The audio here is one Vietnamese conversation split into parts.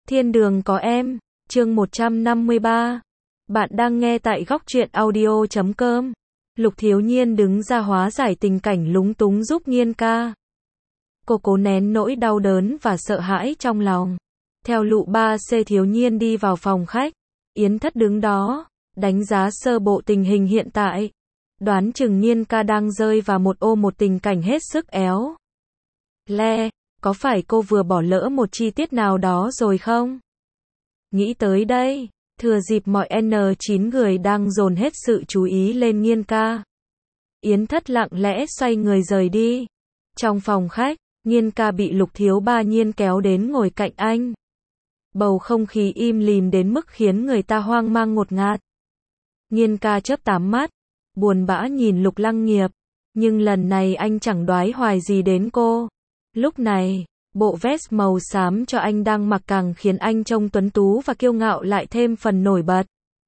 Thiên đường có em, chương 153. Bạn đang nghe tại góc truyện audio.com. Lục Thiếu Nhiên đứng ra hóa giải tình cảnh lúng túng giúp Nhiên ca. Cô cố nén nỗi đau đớn và sợ hãi trong lòng. Theo lụ 3C Thiếu Nhiên đi vào phòng khách. Yến Thất đứng đó, đánh giá sơ bộ tình hình hiện tại. Đoán chừng Nhiên ca đang rơi vào một tình cảnh hết sức éo le. Có phải cô vừa bỏ lỡ một chi tiết nào đó rồi không? Nghĩ tới đây, thừa dịp mọi N9 người đang dồn hết sự chú ý lên Nhiên ca. Yến Thất lặng lẽ xoay người rời đi. Trong phòng khách, Nhiên ca bị Lục Thiếu Ba Nhiên kéo đến ngồi cạnh anh. Bầu không khí im lìm đến mức khiến người ta hoang mang ngột ngạt. Nhiên ca chớp 8 mắt, buồn bã nhìn Lục Lăng Nghiệp, nhưng lần này anh chẳng đoái hoài gì đến cô. Lúc này, bộ vest màu xám cho anh đang mặc càng khiến anh trông tuấn tú và kiêu ngạo lại thêm phần nổi bật.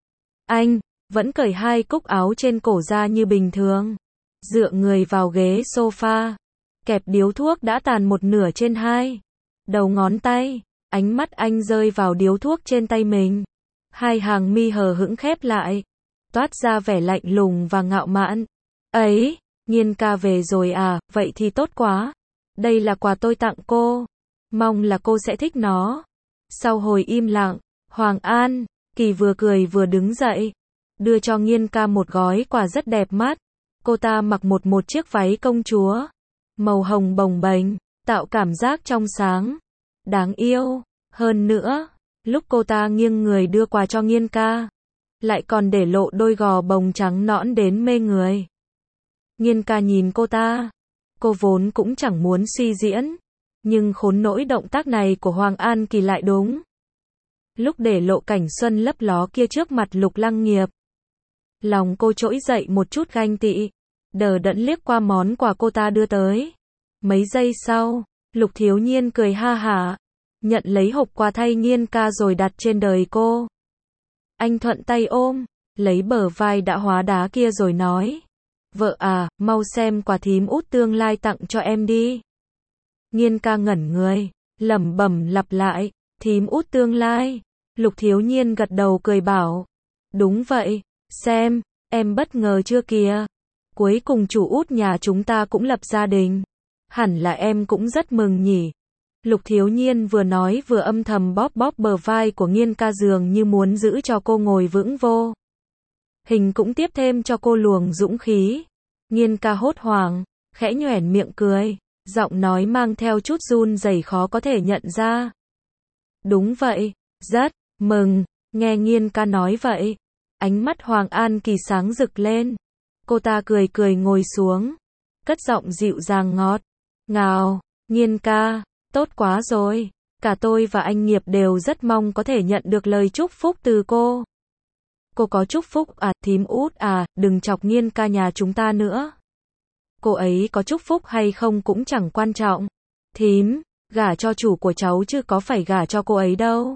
Anh vẫn cởi hai cúc áo trên cổ ra như bình thường, dựa người vào ghế sofa, kẹp điếu thuốc đã tàn một nửa trên hai đầu ngón tay. Ánh mắt anh rơi vào điếu thuốc trên tay mình, hai hàng mi hờ hững khép lại, toát ra vẻ lạnh lùng và ngạo mạn. Ấy, Nhiên ca về rồi à, vậy thì tốt quá. Đây là quà tôi tặng cô, mong là cô sẽ thích nó. Sau hồi im lặng, Hoàng An Kỳ vừa cười vừa đứng dậy, đưa cho Nhiên ca một gói quà rất đẹp mắt. Cô ta mặc một chiếc váy công chúa, màu hồng bồng bềnh, tạo cảm giác trong sáng, đáng yêu. Hơn nữa, lúc cô ta nghiêng người đưa quà cho Nhiên ca, lại còn để lộ đôi gò bồng trắng nõn đến mê người. Nhiên ca nhìn cô ta. Cô vốn cũng chẳng muốn suy diễn, nhưng khốn nỗi động tác này của Hoàng An Kỳ lại đúng. Lúc để lộ cảnh xuân lấp ló kia trước mặt Lục Lăng Nghiệp, lòng cô trỗi dậy một chút ganh tị, đờ đẫn liếc qua món quà cô ta đưa tới. Mấy giây sau, Lục Thiếu Nhiên cười ha hả, nhận lấy hộp quà thay Nhiên ca rồi đặt trên đời cô. Anh thuận tay ôm, lấy bờ vai đã hóa đá kia rồi nói. Vợ à, mau xem quà thím út tương lai tặng cho em đi. Nhiên ca ngẩn người, lẩm bẩm lặp lại, thím út tương lai. Lục Thiếu Nhiên gật đầu cười bảo, đúng vậy, xem, em bất ngờ chưa kìa. Cuối cùng chủ út nhà chúng ta cũng lập gia đình. Hẳn là em cũng rất mừng nhỉ. Lục Thiếu Nhiên vừa nói vừa âm thầm bóp bờ vai của Nhiên ca dường như muốn giữ cho cô ngồi vững vô hình cũng tiếp thêm cho cô luồng dũng khí. Nhiên ca hốt hoảng, khẽ nhoẻn miệng cười, giọng nói mang theo chút run rẩy khó có thể nhận ra. Đúng vậy, rất mừng. Nghe Nhiên ca nói vậy, ánh mắt Hoàng An Kỳ sáng rực lên. Cô ta cười ngồi xuống, cất giọng dịu dàng ngọt ngào. Nhiên ca, tốt quá rồi, cả tôi và anh Nghiệp đều rất mong có thể nhận được lời chúc phúc từ cô. Cô có chúc phúc à, thím út à, đừng chọc Nhiên ca nhà chúng ta nữa. Cô ấy có chúc phúc hay không cũng chẳng quan trọng. Thím, gả cho chủ của cháu chứ có phải gả cho cô ấy đâu.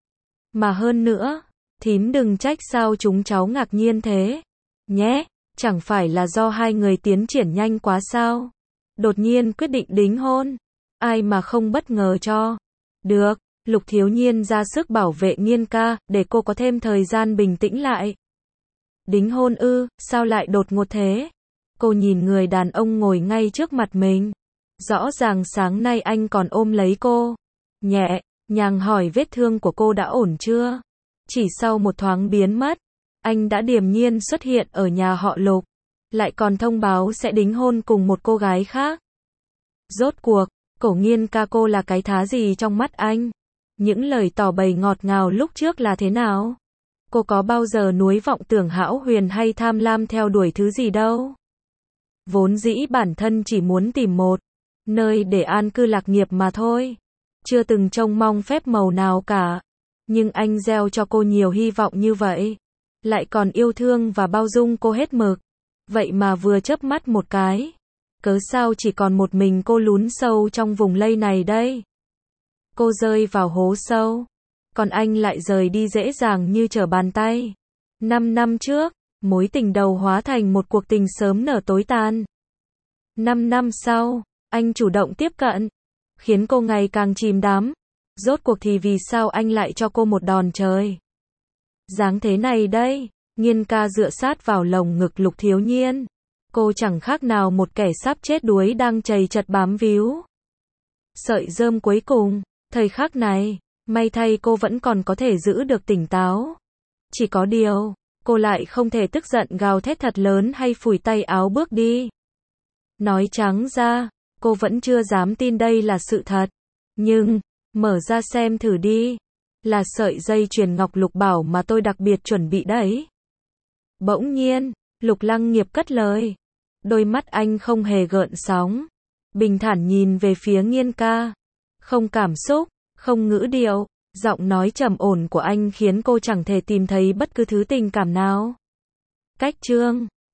Mà hơn nữa, thím đừng trách sao chúng cháu ngạc nhiên thế, nhé, chẳng phải là do hai người tiến triển nhanh quá sao. Đột nhiên quyết định đính hôn, ai mà không bất ngờ cho. Được. Lục Thiếu Nhiên ra sức bảo vệ Nhiên ca, để cô có thêm thời gian bình tĩnh lại. Đính hôn ư, sao lại đột ngột thế? Cô nhìn người đàn ông ngồi ngay trước mặt mình. Rõ ràng sáng nay anh còn ôm lấy cô. Nhẹ nhàng hỏi vết thương của cô đã ổn chưa? Chỉ sau một thoáng biến mất, anh đã điềm nhiên xuất hiện ở nhà họ Lục. Lại còn thông báo sẽ đính hôn cùng một cô gái khác. Rốt cuộc, cổ Nhiên ca cô là cái thá gì trong mắt anh? Những lời tỏ bày ngọt ngào lúc trước là thế nào? Cô có bao giờ nuối vọng tưởng hão huyền hay tham lam theo đuổi thứ gì đâu? Vốn dĩ bản thân chỉ muốn tìm một nơi để an cư lạc nghiệp mà thôi. Chưa từng trông mong phép màu nào cả. Nhưng anh gieo cho cô nhiều hy vọng như vậy. Lại còn yêu thương và bao dung cô hết mực. Vậy mà vừa chớp mắt một cái, cớ sao chỉ còn một mình cô lún sâu trong vùng lây này đây? Cô rơi vào hố sâu, còn anh lại rời đi dễ dàng như trở bàn tay. 5 năm trước, mối tình đầu hóa thành một cuộc tình sớm nở tối tàn. 5 năm sau, anh chủ động tiếp cận, khiến cô ngày càng chìm đắm. Rốt cuộc thì vì sao anh lại cho cô một đòn trời giáng thế này đây? Nhiên ca dựa sát vào lồng ngực Lục Thiếu Nhiên. Cô chẳng khác nào một kẻ sắp chết đuối đang chầy chật bám víu sợi rơm cuối cùng. Thời khắc này, may thay cô vẫn còn có thể giữ được tỉnh táo. Chỉ có điều, cô lại không thể tức giận gào thét thật lớn hay phủi tay áo bước đi. Nói trắng ra, cô vẫn chưa dám tin đây là sự thật. Nhưng, mở ra xem thử đi. Là sợi dây chuyền ngọc lục bảo mà tôi đặc biệt chuẩn bị đấy. Bỗng nhiên, Lục Lăng Nghiệp cất lời. Đôi mắt anh không hề gợn sóng. Bình thản nhìn về phía Nhiên ca. Không cảm xúc, không ngữ điệu. Giọng nói trầm ổn của anh khiến cô chẳng thể tìm thấy bất cứ thứ tình cảm nào. Cách chương